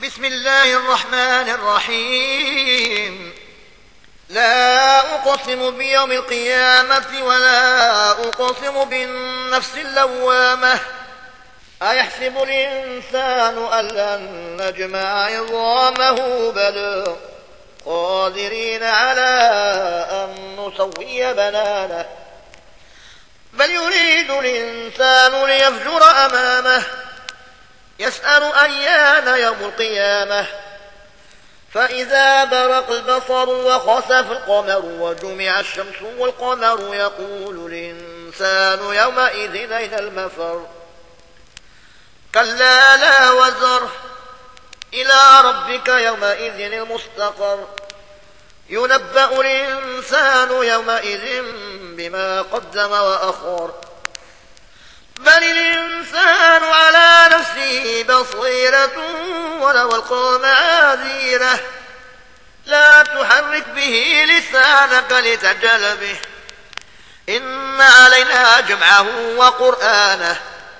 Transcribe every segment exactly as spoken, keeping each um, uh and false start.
بسم الله الرحمن الرحيم. لا أقسم بيوم القيامة ولا أقسم بالنفس اللوامة. أيحسب الإنسان أن لن نجمع عظامه بلى قادرين على أن نسوي بنانه بل يريد الإنسان ليفجر أمامه يسأل أيان يوم القيامة فإذا برق البصر وخسف القمر وجمع الشمس والقمر يقول الإنسان يومئذ أين المفر كلا لا وزر إلى ربك يومئذ المستقر ينبأ الإنسان يومئذ بما قدم وأخر بل الإنسان على نفسه بصيرة ولو ألقى معاذيره لا تحرك به لسانك لتعجل به إن علينا جمعه وقرآنه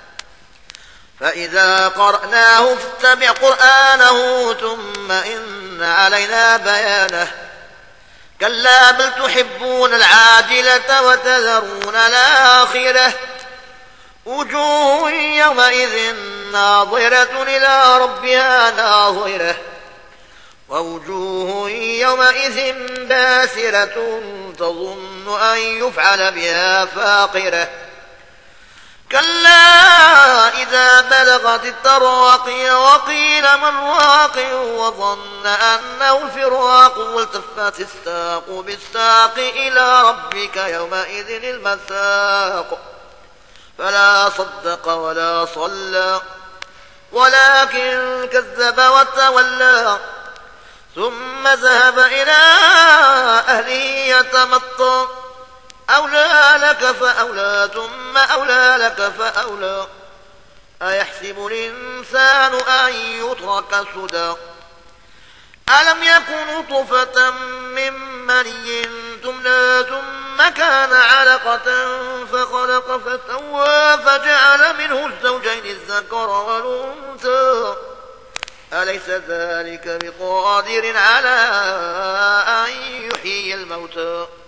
فإذا قرأناه فاتبع قرآنه ثم إن علينا بيانه كلا بل تحبون العاجلة وتذرون الآخرة وجوه يومئذ ناظرة إلى ربها ناظرة ووجوه يومئذ باسرة تظن أن يفعل بها فاقرة كلا إذا بلغت التراقي وقيل من راق وظن أنه الفراق والتفت الساق بالساق إلى ربك يومئذ المساق فلا صدق ولا صلى ولكن كذب وتولى ثم ذهب إلى أهله يتمطى أولى لك فأولى ثم أولى لك فأولى أيحسب الإنسان أن يترك سدى ألم يكن طفة من مني تمنى ثم كان علقة فخلق فسوى فجعل منه الزوجين الذكر والأنثى أليس ذلك بقادر على أن يحيي الموتى